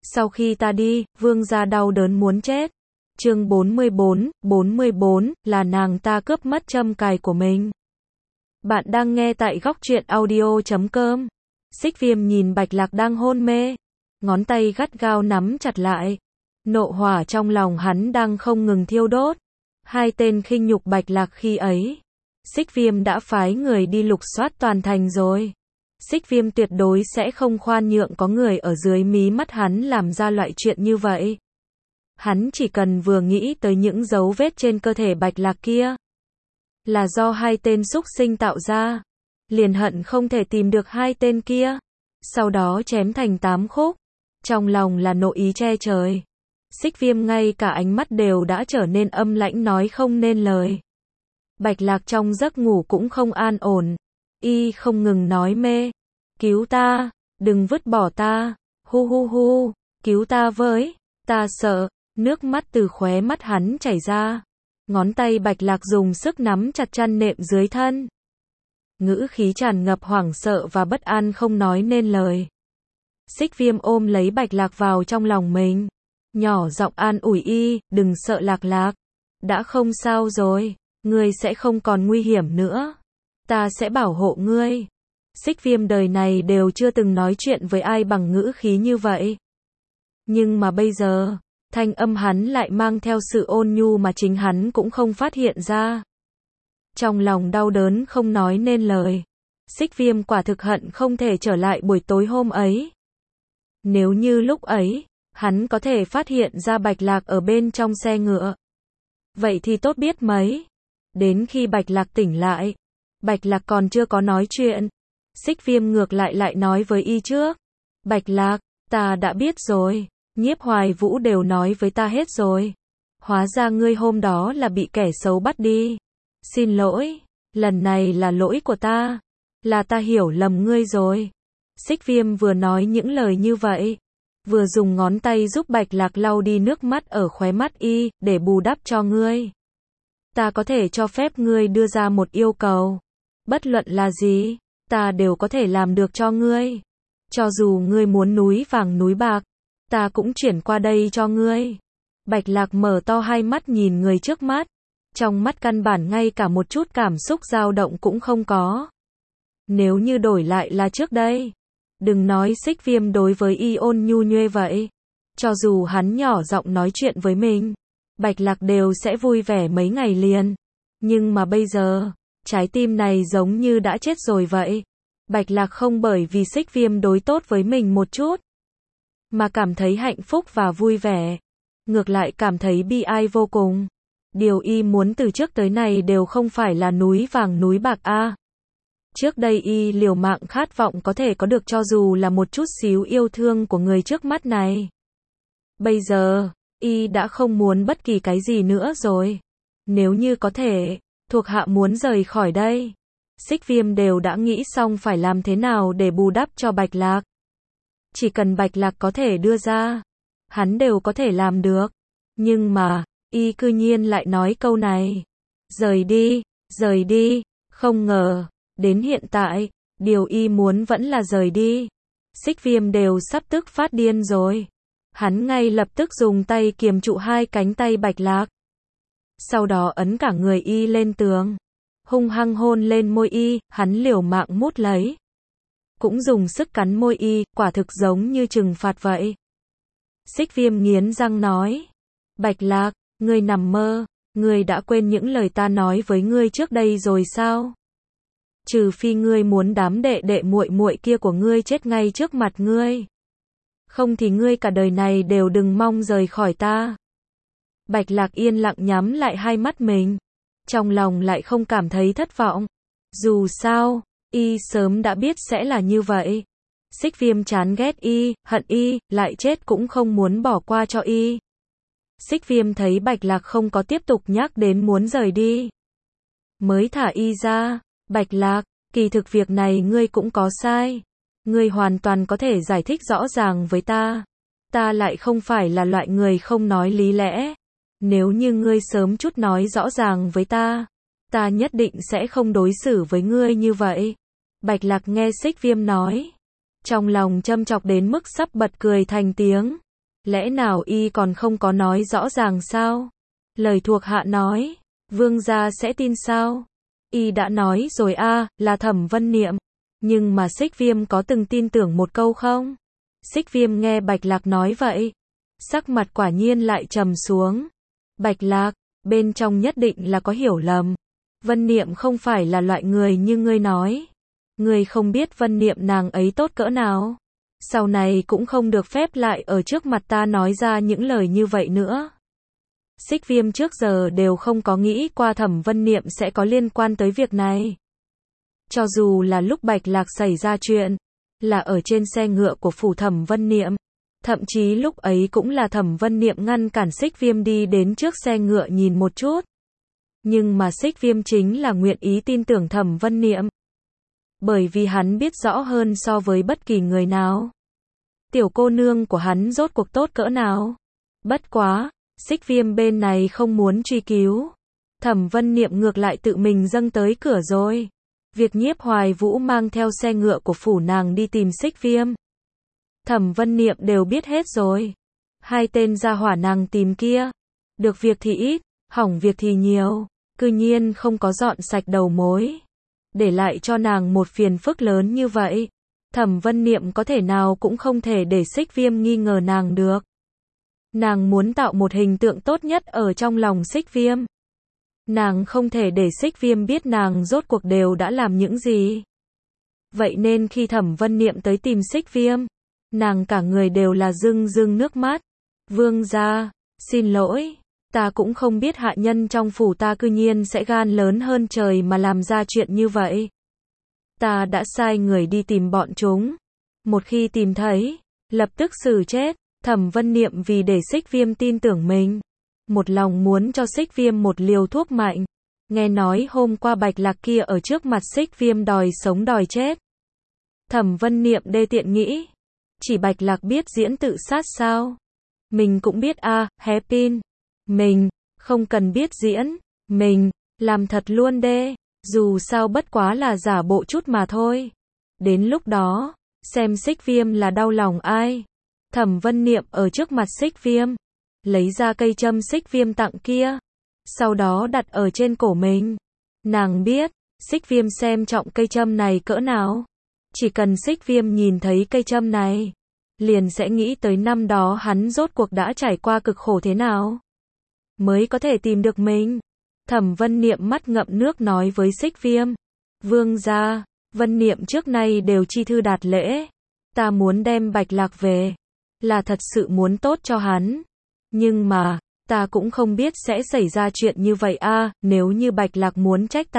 Sau khi ta đi, vương gia đau đớn muốn chết. Chương 44, là nàng ta cướp mất châm cài của mình. Bạn đang nghe tại góc truyện audio.com. Xích Viêm nhìn Bạch Lạc đang hôn mê, ngón tay gắt gao nắm chặt lại. Nộ hỏa trong lòng hắn đang không ngừng thiêu đốt. Hai tên khinh nhục Bạch Lạc khi ấy, Xích Viêm đã phái người đi lục soát toàn thành rồi. Xích Viêm tuyệt đối sẽ không khoan nhượng có người ở dưới mí mắt hắn làm ra loại chuyện như vậy. Hắn chỉ cần vừa nghĩ tới những dấu vết trên cơ thể Bạch Lạc kia, là do hai tên xúc sinh tạo ra, liền hận không thể tìm được hai tên kia, sau đó chém thành 8 khúc. Trong lòng là nộ ý che trời. Xích Viêm ngay cả ánh mắt đều đã trở nên âm lãnh nói không nên lời. Bạch Lạc trong giấc ngủ cũng không an ổn. Y không ngừng nói mê. Cứu ta, đừng vứt bỏ ta, hu hu hu, cứu ta với, ta sợ. Nước mắt từ khóe mắt hắn chảy ra. Ngón tay Bạch Lạc dùng sức nắm chặt chăn nệm dưới thân. Ngữ khí tràn ngập hoảng sợ và bất an không nói nên lời. Xích Viêm ôm lấy Bạch Lạc vào trong lòng mình, nhỏ giọng an ủi y, đừng sợ Lạc Lạc. Đã không sao rồi, ngươi sẽ không còn nguy hiểm nữa. Ta sẽ bảo hộ ngươi. Xích Viêm đời này đều chưa từng nói chuyện với ai bằng ngữ khí như vậy. Nhưng mà bây giờ, thanh âm hắn lại mang theo sự ôn nhu mà chính hắn cũng không phát hiện ra. Trong lòng đau đớn không nói nên lời. Xích Viêm quả thực hận không thể trở lại buổi tối hôm ấy. Nếu như lúc ấy, hắn có thể phát hiện ra Bạch Lạc ở bên trong xe ngựa, vậy thì tốt biết mấy. Đến khi Bạch Lạc tỉnh lại, Bạch Lạc còn chưa có nói chuyện. Xích Viêm ngược lại nói với y trước. Bạch Lạc, ta đã biết rồi. Nhiếp Hoài Vũ đều nói với ta hết rồi. Hóa ra ngươi hôm đó là bị kẻ xấu bắt đi. Xin lỗi, lần này là lỗi của ta. Là ta hiểu lầm ngươi rồi. Xích Viêm vừa nói những lời như vậy, vừa dùng ngón tay giúp Bạch Lạc lau đi nước mắt ở khóe mắt y, để bù đắp cho ngươi. Ta có thể cho phép ngươi đưa ra một yêu cầu. Bất luận là gì, ta đều có thể làm được cho ngươi. Cho dù ngươi muốn núi vàng núi bạc, ta cũng chuyển qua đây cho ngươi. Bạch Lạc mở to hai mắt nhìn người trước mắt. Trong mắt căn bản ngay cả một chút cảm xúc dao động cũng không có. Nếu như đổi lại là trước đây, đừng nói Xích Viêm đối với y ôn nhu nhuê vậy, cho dù hắn nhỏ giọng nói chuyện với mình, Bạch Lạc đều sẽ vui vẻ mấy ngày liền. Nhưng mà bây giờ, trái tim này giống như đã chết rồi vậy. Bạch Lạc không bởi vì Xích Viêm đối tốt với mình một chút mà cảm thấy hạnh phúc và vui vẻ, ngược lại cảm thấy bi ai vô cùng. Điều y muốn từ trước tới nay đều không phải là núi vàng núi bạc a. Trước đây y liều mạng khát vọng có thể có được cho dù là một chút xíu yêu thương của người trước mắt này. Bây giờ, y đã không muốn bất kỳ cái gì nữa rồi. Nếu như có thể, thuộc hạ muốn rời khỏi đây. Xích Viêm đều đã nghĩ xong phải làm thế nào để bù đắp cho Bạch Lạc. Chỉ cần Bạch Lạc có thể đưa ra, hắn đều có thể làm được. Nhưng mà, y cư nhiên lại nói câu này. Rời đi, không ngờ, đến hiện tại, điều y muốn vẫn là rời đi. Xích Viêm đều sắp tức phát điên rồi. Hắn ngay lập tức dùng tay kiềm trụ hai cánh tay Bạch Lạc. Sau đó ấn cả người y lên tường. Hung hăng hôn lên môi y, hắn liều mạng mút lấy. Cũng dùng sức cắn môi y, quả thực giống như trừng phạt vậy. Xích Viêm nghiến răng nói. Bạch Lạc, ngươi nằm mơ, ngươi đã quên những lời ta nói với ngươi trước đây rồi sao? Trừ phi ngươi muốn đám đệ đệ muội muội kia của ngươi chết ngay trước mặt ngươi. Không thì ngươi cả đời này đều đừng mong rời khỏi ta. Bạch Lạc yên lặng nhắm lại hai mắt mình. Trong lòng lại không cảm thấy thất vọng. Dù sao, y sớm đã biết sẽ là như vậy. Xích Viêm chán ghét y, hận y, lại chết cũng không muốn bỏ qua cho y. Xích Viêm thấy Bạch Lạc không có tiếp tục nhắc đến muốn rời đi, mới thả y ra. Bạch Lạc, kỳ thực việc này ngươi cũng có sai. Ngươi hoàn toàn có thể giải thích rõ ràng với ta. Ta lại không phải là loại người không nói lý lẽ. Nếu như ngươi sớm chút nói rõ ràng với ta, ta nhất định sẽ không đối xử với ngươi như vậy. Bạch Lạc nghe Xích Viêm nói, trong lòng châm chọc đến mức sắp bật cười thành tiếng. Lẽ nào y còn không có nói rõ ràng sao? Lời thuộc hạ nói, vương gia sẽ tin sao? Y đã nói rồi là Thẩm Vân Niệm. Nhưng mà Xích Viêm có từng tin tưởng một câu không? Xích Viêm nghe Bạch Lạc nói vậy, sắc mặt quả nhiên lại trầm xuống. Bạch Lạc, bên trong nhất định là có hiểu lầm. Vân Niệm không phải là loại người như ngươi nói. Ngươi không biết Vân Niệm nàng ấy tốt cỡ nào. Sau này cũng không được phép lại ở trước mặt ta nói ra những lời như vậy nữa. Xích Viêm trước giờ đều không có nghĩ qua Thẩm Vân Niệm sẽ có liên quan tới việc này. Cho dù là lúc Bạch Lạc xảy ra chuyện, là ở trên xe ngựa của phủ Thẩm Vân Niệm. Thậm chí lúc ấy cũng là Thẩm Vân Niệm ngăn cản Xích Viêm đi đến trước xe ngựa nhìn một chút. Nhưng mà Xích Viêm chính là nguyện ý tin tưởng Thẩm Vân Niệm. Bởi vì hắn biết rõ hơn so với bất kỳ người nào. Tiểu cô nương của hắn rốt cuộc tốt cỡ nào. Bất quá, Xích Viêm bên này không muốn truy cứu. Thẩm Vân Niệm ngược lại tự mình dâng tới cửa rồi. Việc Nhiếp Hoài Vũ mang theo xe ngựa của phủ nàng đi tìm Xích Viêm, Thẩm Vân Niệm đều biết hết rồi. Hai tên gia hỏa nàng tìm kia, được việc thì ít, hỏng việc thì nhiều, cư nhiên không có dọn sạch đầu mối, để lại cho nàng một phiền phức lớn như vậy. Thẩm Vân Niệm có thể nào cũng không thể để Xích Viêm nghi ngờ nàng được. Nàng muốn tạo một hình tượng tốt nhất ở trong lòng Xích Viêm. Nàng không thể để Xích Viêm biết nàng rốt cuộc đều đã làm những gì. Vậy nên khi Thẩm Vân Niệm tới tìm Xích Viêm, nàng cả người đều là rưng rưng nước mắt. Vương gia, xin lỗi, ta cũng không biết hạ nhân trong phủ ta cư nhiên sẽ gan lớn hơn trời mà làm ra chuyện như vậy. Ta đã sai người đi tìm bọn chúng. Một khi tìm thấy, lập tức xử chết. Thẩm Vân Niệm vì để Xích Viêm tin tưởng mình, một lòng muốn cho Xích Viêm một liều thuốc mạnh. Nghe nói hôm qua Bạch Lạc kia ở trước mặt Xích Viêm đòi sống đòi chết. Thẩm Vân Niệm đê tiện nghĩ, chỉ Bạch Lạc biết diễn tự sát sao? Mình cũng biết hé pin. Mình, không cần biết diễn. Mình, làm thật luôn đê. Dù sao bất quá là giả bộ chút mà thôi. Đến lúc đó, xem Xích Viêm là đau lòng ai. Thẩm Vân Niệm ở trước mặt Xích Viêm, lấy ra cây châm Xích Viêm tặng kia, sau đó đặt ở trên cổ mình. Nàng biết, Xích Viêm xem trọng cây châm này cỡ nào. Chỉ cần Xích Viêm nhìn thấy cây châm này, liền sẽ nghĩ tới năm đó hắn rốt cuộc đã trải qua cực khổ thế nào, mới có thể tìm được mình. Thẩm Vân Niệm mắt ngậm nước nói với Xích Viêm, vương gia, Vân Niệm trước nay đều chi thư đạt lễ. Ta muốn đem Bạch Lạc về, là thật sự muốn tốt cho hắn. Nhưng mà, ta cũng không biết sẽ xảy ra chuyện như vậy nếu như Bạch Lạc muốn trách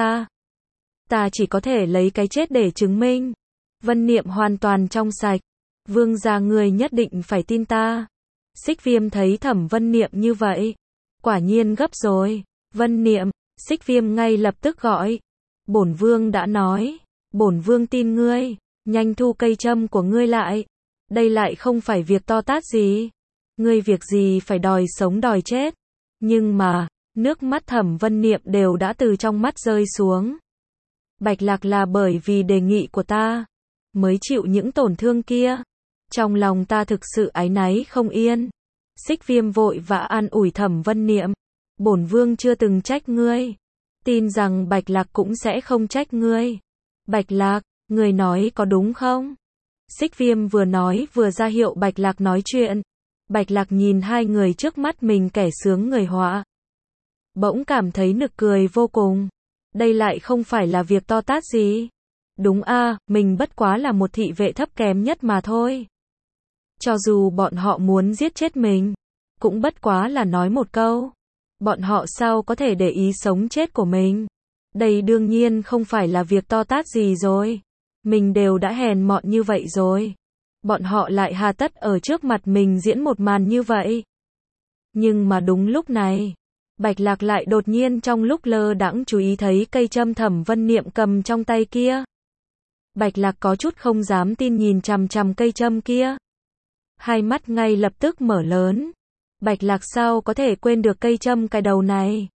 ta chỉ có thể lấy cái chết để chứng minh. Vân Niệm hoàn toàn trong sạch. Vương gia người nhất định phải tin ta. Xích Viêm thấy Thẩm Vân Niệm như vậy, quả nhiên gấp rồi. Vân Niệm, Xích Viêm ngay lập tức gọi. Bổn vương đã nói, bổn vương tin ngươi, nhanh thu cây châm của ngươi lại. Đây lại không phải việc to tát gì. Ngươi việc gì phải đòi sống đòi chết. Nhưng mà, nước mắt Thẩm Vân Niệm đều đã từ trong mắt rơi xuống. Bạch Lạc là bởi vì đề nghị của ta, mới chịu những tổn thương kia. Trong lòng ta thực sự áy náy không yên. Xích Viêm vội vã an ủi Thẩm Vân Niệm. Bổn vương chưa từng trách ngươi. Tin rằng Bạch Lạc cũng sẽ không trách ngươi. Bạch Lạc, ngươi nói có đúng không? Xích Viêm vừa nói vừa ra hiệu Bạch Lạc nói chuyện. Bạch Lạc nhìn hai người trước mắt mình kẻ sướng người họa, bỗng cảm thấy nực cười vô cùng. Đây lại không phải là việc to tát gì. Đúng mình bất quá là một thị vệ thấp kém nhất mà thôi. Cho dù bọn họ muốn giết chết mình, cũng bất quá là nói một câu. Bọn họ sao có thể để ý sống chết của mình. Đây đương nhiên không phải là việc to tát gì rồi. Mình đều đã hèn mọn như vậy rồi. Bọn họ lại hà tất ở trước mặt mình diễn một màn như vậy. Nhưng mà đúng lúc này, Bạch Lạc lại đột nhiên trong lúc lơ đãng chú ý thấy cây châm Thẩm Vân Niệm cầm trong tay kia. Bạch Lạc có chút không dám tin nhìn chằm chằm cây châm kia. Hai mắt ngay lập tức mở lớn. Bạch Lạc sao có thể quên được cây châm cái đầu này.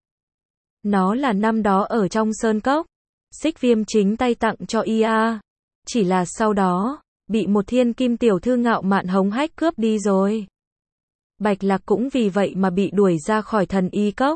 Nó là năm đó ở trong sơn cốc, Xích Viêm chính tay tặng cho y. Chỉ là sau đó, bị một thiên kim tiểu thư ngạo mạn hống hách cướp đi rồi. Bạch Lạc cũng vì vậy mà bị đuổi ra khỏi thần y cốc.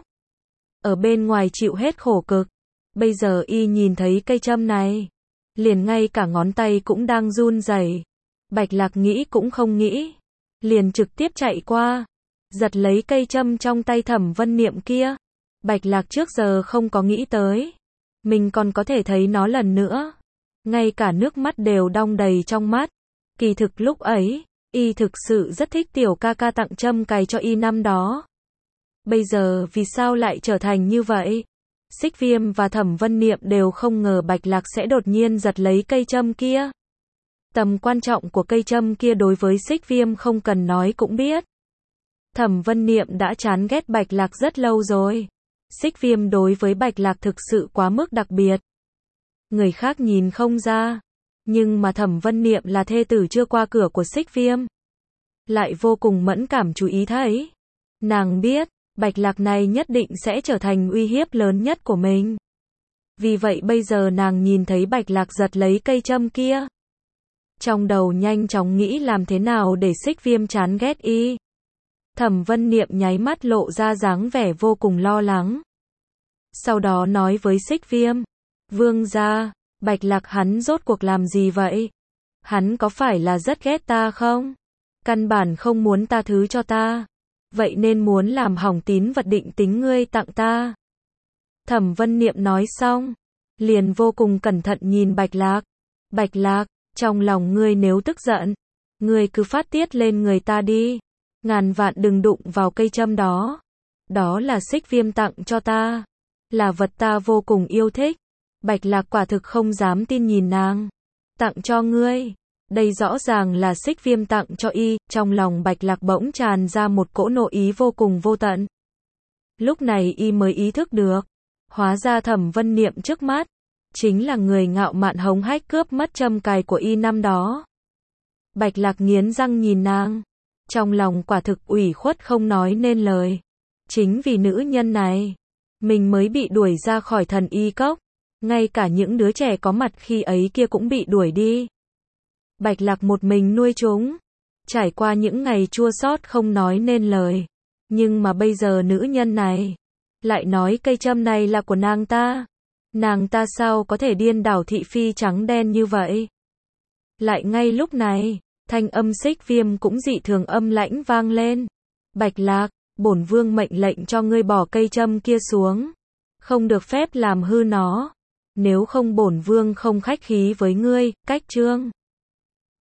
Ở bên ngoài chịu hết khổ cực. Bây giờ y nhìn thấy cây châm này, liền ngay cả ngón tay cũng đang run rẩy. Bạch Lạc nghĩ cũng không nghĩ, liền trực tiếp chạy qua, giật lấy cây châm trong tay Thẩm Vân Niệm kia. Bạch Lạc trước giờ không có nghĩ tới, mình còn có thể thấy nó lần nữa. Ngay cả nước mắt đều đong đầy trong mắt. Kỳ thực lúc ấy, y thực sự rất thích tiểu ca ca tặng châm cài cho y năm đó. Bây giờ vì sao lại trở thành như vậy? Xích Viêm và Thẩm Vân Niệm đều không ngờ Bạch Lạc sẽ đột nhiên giật lấy cây châm kia. Tầm quan trọng của cây châm kia đối với Xích Viêm không cần nói cũng biết. Thẩm Vân Niệm đã chán ghét Bạch Lạc rất lâu rồi. Xích Viêm đối với Bạch Lạc thực sự quá mức đặc biệt. Người khác nhìn không ra, nhưng mà Thẩm Vân Niệm là thê tử chưa qua cửa của Xích Viêm, lại vô cùng mẫn cảm chú ý thấy. Nàng biết, Bạch Lạc này nhất định sẽ trở thành uy hiếp lớn nhất của mình. Vì vậy bây giờ nàng nhìn thấy Bạch Lạc giật lấy cây châm kia, trong đầu nhanh chóng nghĩ làm thế nào để Xích Viêm chán ghét y. Thẩm Vân Niệm nháy mắt lộ ra dáng vẻ vô cùng lo lắng. Sau đó nói với Xích Viêm, vương gia, Bạch Lạc hắn rốt cuộc làm gì vậy? Hắn có phải là rất ghét ta không? Căn bản không muốn ta thứ cho ta. Vậy nên muốn làm hỏng tín vật định tính ngươi tặng ta. Thẩm Vân Niệm nói xong, liền vô cùng cẩn thận nhìn Bạch Lạc. Bạch Lạc, trong lòng ngươi nếu tức giận, ngươi cứ phát tiết lên người ta đi. Ngàn vạn đừng đụng vào cây châm đó. Đó là Xích Viêm tặng cho ta, là vật ta vô cùng yêu thích. Bạch Lạc quả thực không dám tin nhìn nàng. Tặng cho ngươi. Đây rõ ràng là Xích Viêm tặng cho y. Trong lòng Bạch Lạc bỗng tràn ra một cỗ nộ ý vô cùng vô tận. Lúc này y mới ý thức được, hóa ra Thẩm Vân Niệm trước mắt chính là người ngạo mạn hống hách cướp mất châm cài của y năm đó. Bạch Lạc nghiến răng nhìn nàng, trong lòng quả thực ủy khuất không nói nên lời. Chính vì nữ nhân này, mình mới bị đuổi ra khỏi thần y cốc. Ngay cả những đứa trẻ có mặt khi ấy kia cũng bị đuổi đi. Bạch Lạc một mình nuôi chúng, trải qua những ngày chua xót không nói nên lời. Nhưng mà bây giờ nữ nhân này lại nói cây châm này là của nàng ta. Nàng ta sao có thể điên đảo thị phi trắng đen như vậy? Lại ngay lúc này, thanh âm Xích Viêm cũng dị thường âm lãnh vang lên. Bạch Lạc, bổn vương mệnh lệnh cho ngươi bỏ cây châm kia xuống, không được phép làm hư nó. Nếu không bổn vương không khách khí với ngươi. Cách chương